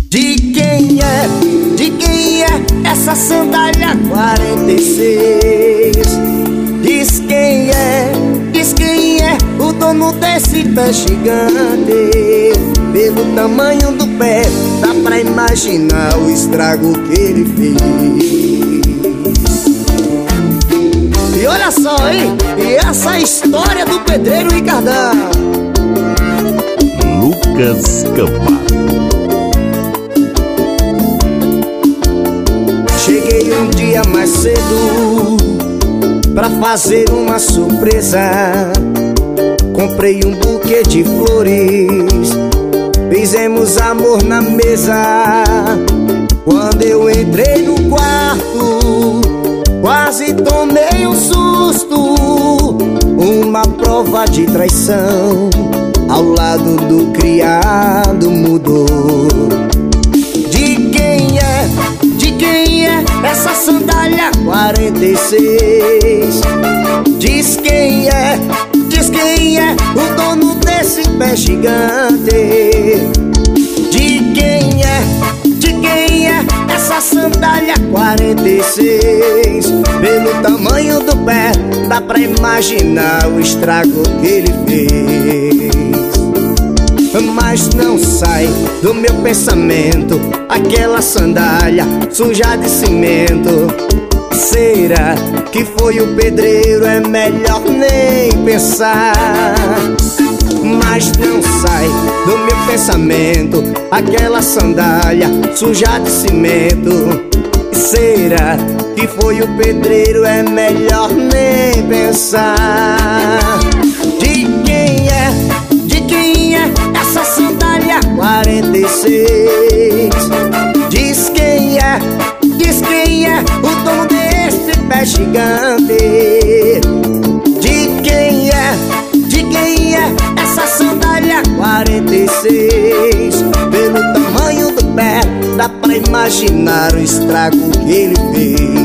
De quem é? De quem é essa sandália 46? Diz quem é? Diz quem é o dono desse pé gigante? Pelo tamanho do pé dá pra imaginar o estrago que ele fez. E olha só, hein? E essa história do pedreiro Ricardão. Lucas Camargo. Cheguei um dia mais cedo pra fazer uma surpresa. Comprei um buquê de flores, fizemos amor na mesa. Quando eu entrei no quarto, quase tomei um susto. Uma prova de traição ao lado do criado mudou. De quem é? De quem é essa sandália 46? Diz quem é? Diz quem é o dono desse pé gigante? De quem é? De quem é essa sandália 46? Pelo tamanho do pé dá pra imaginar o estrago que ele fez. Mas não sai do meu pensamento aquela sandália suja de cimento. Será que foi o pedreiro? É melhor nem pensar. Mas não sai do meu pensamento aquela sandália suja de cimento. Será que foi o pedreiro? É melhor nem pensar. De quem é? De quem é essa sandália 46? Diz quem é? Diz quem é o dono desse pé gigante? De quem é? De quem é essa sandália 46? Pelo tamanho do pé dá pra imaginar o estrago que ele fez.